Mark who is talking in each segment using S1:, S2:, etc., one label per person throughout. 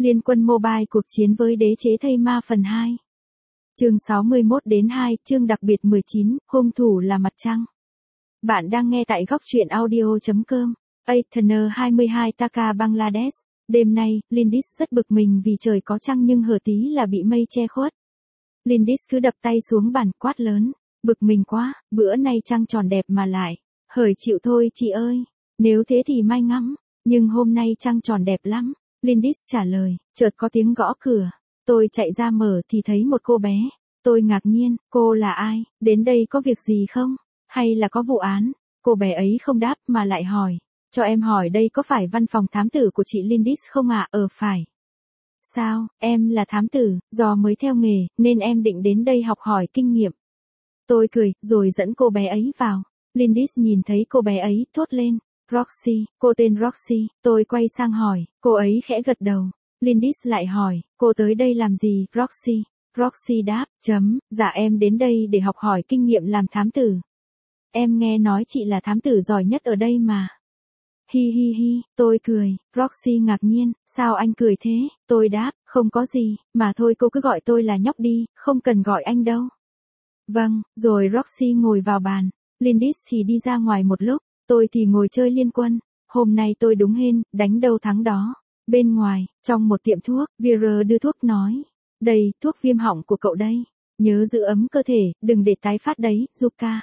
S1: Liên Quân Mobile cuộc chiến với đế chế thây ma phần 2. Chương 61-2, chương đặc biệt 19, hung thủ là mặt trăng. Bạn đang nghe tại góc truyện audio.com. Athena 22 Taka Bangladesh. Đêm nay, Lindis rất bực mình vì trời có trăng nhưng hở tí là bị mây che khuất. Lindis cứ đập tay xuống bàn quát lớn. Bực mình quá, bữa nay trăng tròn đẹp mà lại. Hởi chịu thôi chị ơi. Nếu thế thì mai ngắm. Nhưng hôm nay trăng tròn đẹp lắm. Lindis trả lời, chợt có tiếng gõ cửa. Tôi chạy ra mở thì thấy một cô bé. Tôi ngạc nhiên, cô là ai, đến đây có việc gì không? Hay là có vụ án? Cô bé ấy không đáp mà lại hỏi. Cho em hỏi đây có phải văn phòng thám tử của chị Lindis không ạ? Phải. Sao, em là thám tử, do mới theo nghề, nên em định đến đây học hỏi kinh nghiệm. Tôi cười, rồi dẫn cô bé ấy vào. Lindis nhìn thấy cô bé ấy, thốt lên. Roxy, cô tên Roxy, tôi quay sang hỏi, cô ấy khẽ gật đầu. Lindis lại hỏi, cô tới đây làm gì, Roxy? Roxy đáp, dạ em đến đây để học hỏi kinh nghiệm làm thám tử. Em nghe nói chị là thám tử giỏi nhất ở đây mà. Hi hi hi, tôi cười, Roxy ngạc nhiên, sao anh cười thế? Tôi đáp, không có gì, mà thôi cô cứ gọi tôi là nhóc đi, không cần gọi anh đâu. Vâng, rồi Roxy ngồi vào bàn, Lindis thì đi ra ngoài một lúc. Tôi thì ngồi chơi Liên Quân, hôm nay tôi đúng hên, đánh đâu thắng đó. Bên ngoài, trong một tiệm thuốc, Vera đưa thuốc nói. Đây, thuốc viêm họng của cậu đây. Nhớ giữ ấm cơ thể, đừng để tái phát đấy, Zuka.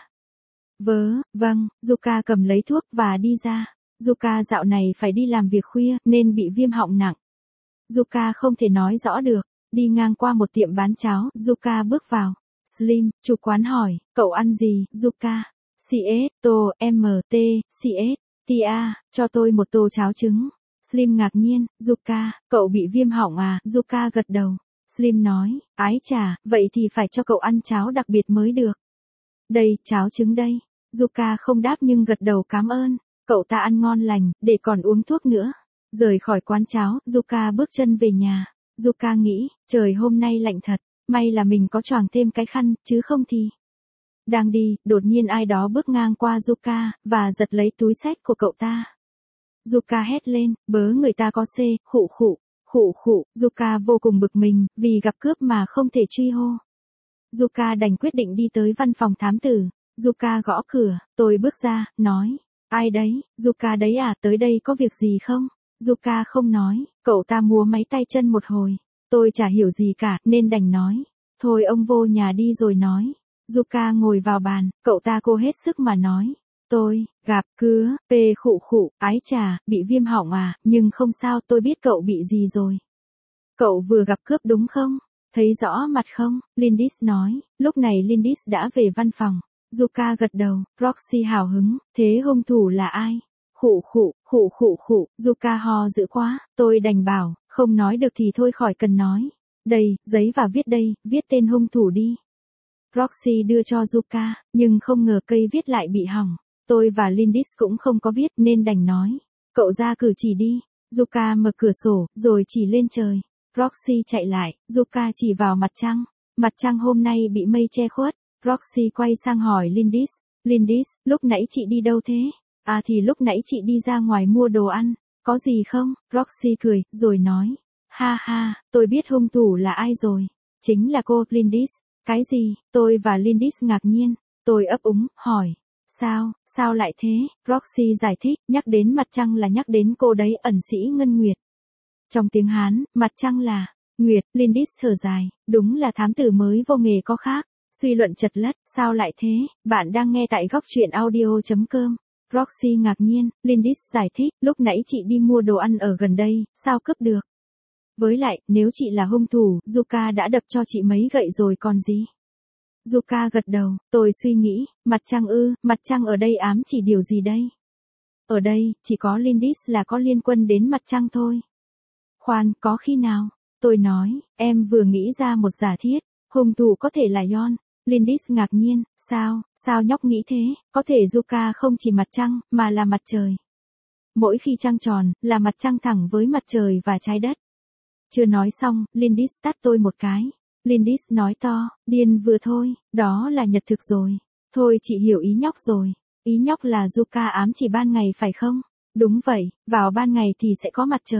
S1: Vâng, Zuka cầm lấy thuốc và đi ra. Zuka dạo này phải đi làm việc khuya, nên bị viêm họng nặng. Zuka không thể nói rõ được, đi ngang qua một tiệm bán cháo, Zuka bước vào. Slim, chủ quán hỏi, cậu ăn gì, Zuka? CS, tô, MT, CS, tia, cho tôi một tô cháo trứng. Slim ngạc nhiên, Zuka, cậu bị viêm họng à? Zuka gật đầu. Slim nói, ái chà, vậy thì phải cho cậu ăn cháo đặc biệt mới được. Đây, cháo trứng đây. Zuka không đáp nhưng gật đầu cảm ơn. Cậu ta ăn ngon lành, để còn uống thuốc nữa. Rời khỏi quán cháo, Zuka bước chân về nhà. Zuka nghĩ, trời hôm nay lạnh thật, may là mình có choàng thêm cái khăn, chứ không thì... Đang đi, đột nhiên ai đó bước ngang qua Zuka, và giật lấy túi xách của cậu ta. Zuka hét lên, bớ người ta có C, khụ. Zuka vô cùng bực mình, vì gặp cướp mà không thể truy hô. Zuka đành quyết định đi tới văn phòng thám tử. Zuka gõ cửa, tôi bước ra, nói. Ai đấy, Zuka đấy à, tới đây có việc gì không? Zuka không nói, cậu ta múa máy tay chân một hồi. Tôi chả hiểu gì cả, nên đành nói. Thôi ông vô nhà đi rồi nói. Zuka ngồi vào bàn, cậu ta cố hết sức mà nói. Tôi, gặp, khụ, ái chà, bị viêm họng à, nhưng không sao tôi biết cậu bị gì rồi. Cậu vừa gặp cướp đúng không? Thấy rõ mặt không? Lindis nói, lúc này Lindis đã về văn phòng. Zuka gật đầu, Roxy hào hứng, thế hung thủ là ai? Khụ, Zuka ho dữ quá, tôi đành bảo, không nói được thì thôi khỏi cần nói. Đây, giấy và viết đây, viết tên hung thủ đi. Roxy đưa cho Zuka, nhưng không ngờ cây viết lại bị hỏng. Tôi và Lindis cũng không có viết nên đành nói. Cậu ra cử chỉ đi. Zuka mở cửa sổ, rồi chỉ lên trời. Roxy chạy lại, Zuka chỉ vào mặt trăng. Mặt trăng hôm nay bị mây che khuất. Roxy quay sang hỏi Lindis. Lindis, lúc nãy chị đi đâu thế? À thì lúc nãy chị đi ra ngoài mua đồ ăn. Có gì không? Roxy cười, rồi nói. Ha ha, tôi biết hung thủ là ai rồi. Chính là cô, Lindis. Cái gì? Tôi và Lindis ngạc nhiên. Tôi ấp úng, hỏi. Sao lại thế? Roxy giải thích, nhắc đến mặt trăng là nhắc đến cô đấy, ẩn sĩ Ngân Nguyệt. Trong tiếng Hán, mặt trăng là Nguyệt. Lindis thở dài, đúng là thám tử mới vô nghề có khác. Suy luận chật lất, sao lại thế? Bạn đang nghe tại góc truyện audio.com. Roxy ngạc nhiên, Lindis giải thích, lúc nãy chị đi mua đồ ăn ở gần đây, sao cướp được? Với lại, nếu chị là hung thủ, Zuka đã đập cho chị mấy gậy rồi còn gì? Zuka gật đầu, tôi suy nghĩ, mặt trăng ở đây ám chỉ điều gì đây? Ở đây, chỉ có Lindis là có liên quan đến mặt trăng thôi. Khoan, có khi nào? Tôi nói, em vừa nghĩ ra một giả thiết, hung thủ có thể là Yon. Lindis ngạc nhiên, sao nhóc nghĩ thế? Có thể Zuka không chỉ mặt trăng, mà là mặt trời. Mỗi khi trăng tròn, là mặt trăng thẳng với mặt trời và trái đất. Chưa nói xong, Lindis tát tôi một cái. Lindis nói to, điên vừa thôi, đó là nhật thực rồi. Thôi chị hiểu ý nhóc rồi. Ý nhóc là Zuka ám chỉ ban ngày phải không? Đúng vậy, vào ban ngày thì sẽ có mặt trời.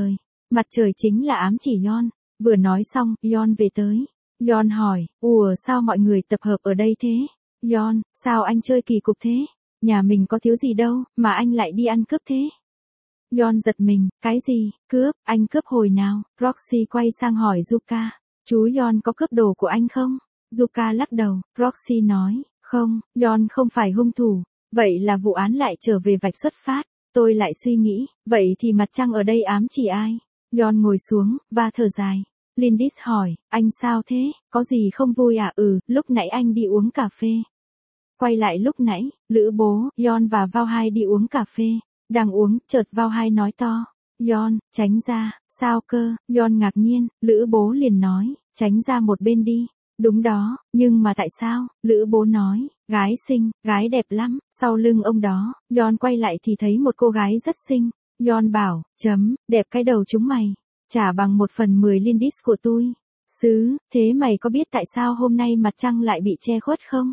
S1: Mặt trời chính là ám chỉ Yon. Vừa nói xong, Yon về tới. Yon hỏi, ủa sao mọi người tập hợp ở đây thế? Yon, sao anh chơi kỳ cục thế? Nhà mình có thiếu gì đâu, mà anh lại đi ăn cướp thế? Yon giật mình, cái gì, cướp, anh cướp hồi nào? Roxy quay sang hỏi Yuka, chú Yon có cướp đồ của anh không? Yuka lắc đầu, Roxy nói, không, Yon không phải hung thủ, vậy là vụ án lại trở về vạch xuất phát. Tôi lại suy nghĩ, vậy thì mặt trăng ở đây ám chỉ ai? Yon ngồi xuống, và thở dài. Lindis hỏi, anh sao thế, có gì không vui à? Lúc nãy anh đi uống cà phê. Quay lại lúc nãy, Lữ Bố, Yon và Vao Hai đi uống cà phê. Đang uống, chợt Vao Hai nói to. Yon, tránh ra, sao cơ? Yon ngạc nhiên, Lữ Bố liền nói, tránh ra một bên đi. Đúng đó, nhưng mà tại sao? Lữ Bố nói, gái xinh, gái đẹp lắm. Sau lưng ông đó, Yon quay lại thì thấy một cô gái rất xinh. Yon bảo, đẹp cái đầu chúng mày. Trả bằng 1/10 Lindis của tôi. Thế mày có biết tại sao hôm nay mặt trăng lại bị che khuất không?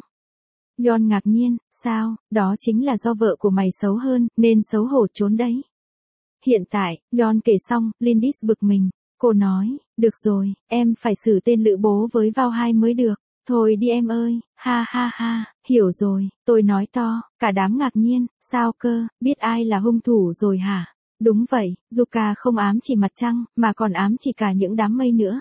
S1: Yon ngạc nhiên, sao, đó chính là do vợ của mày xấu hơn, nên xấu hổ trốn đấy. Hiện tại, Yon kể xong, Lindis bực mình. Cô nói, được rồi, em phải xử tên Lữ Bố với Vao Hai mới được. Thôi đi em ơi, ha ha ha, hiểu rồi, tôi nói to, cả đám ngạc nhiên, sao cơ, biết ai là hung thủ rồi hả? Đúng vậy, Yuka không ám chỉ mặt trăng, mà còn ám chỉ cả những đám mây nữa.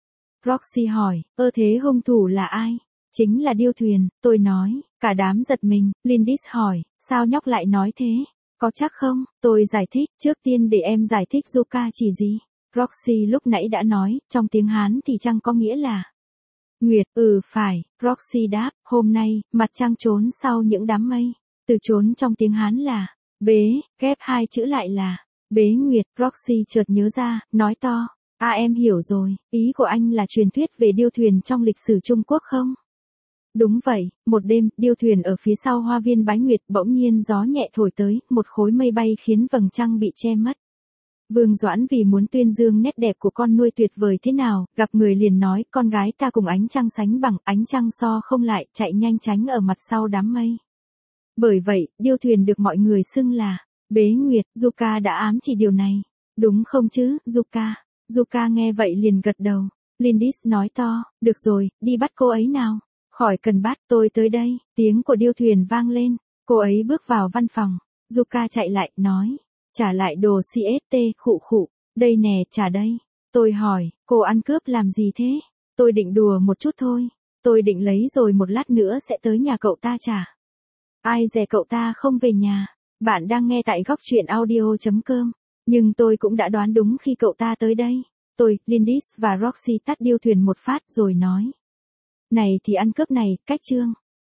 S1: Roxy hỏi, thế hung thủ là ai? Chính là điêu thuyền, tôi nói, cả đám giật mình. Lindis hỏi, sao nhóc lại nói thế? Có chắc không? Tôi giải thích, trước tiên để em giải thích Yuka chỉ gì. Roxy lúc nãy đã nói, trong tiếng Hán thì trăng có nghĩa là nguyệt, phải, Roxy đáp, hôm nay, mặt trăng trốn sau những đám mây. Từ trốn trong tiếng Hán là bế, ghép hai chữ lại là bế nguyệt. Roxy chợt nhớ ra, nói to, em hiểu rồi, ý của anh là truyền thuyết về điêu thuyền trong lịch sử Trung Quốc không? Đúng vậy, một đêm, điêu thuyền ở phía sau hoa viên Bái Nguyệt, bỗng nhiên gió nhẹ thổi tới, một khối mây bay khiến vầng trăng bị che mất. Vương Doãn vì muốn tuyên dương nét đẹp của con nuôi tuyệt vời thế nào, gặp người liền nói, con gái ta cùng ánh trăng sánh bằng, ánh trăng so không lại, chạy nhanh tránh ở mặt sau đám mây. Bởi vậy, điêu thuyền được mọi người xưng là bế nguyệt. Yuka đã ám chỉ điều này. Đúng không chứ, Yuka? Yuka nghe vậy liền gật đầu. Lindis nói to, được rồi, đi bắt cô ấy nào. Khỏi cần bắt, tôi tới đây. Tiếng của điêu thuyền vang lên. Cô ấy bước vào văn phòng. Yuka chạy lại, nói, trả lại đồ CST, khụ. Đây nè, trả đây. Tôi hỏi, cô ăn cướp làm gì thế? Tôi định đùa một chút thôi. Tôi định lấy rồi một lát nữa sẽ tới nhà cậu ta trả. Ai dè cậu ta không về nhà. Bạn đang nghe tại góc truyện audio.com. Nhưng tôi cũng đã đoán đúng khi cậu ta tới đây. Tôi, Lindis và Roxy tắt điêu thuyền một phát rồi nói. Này thì ăn cướp này, cách chương.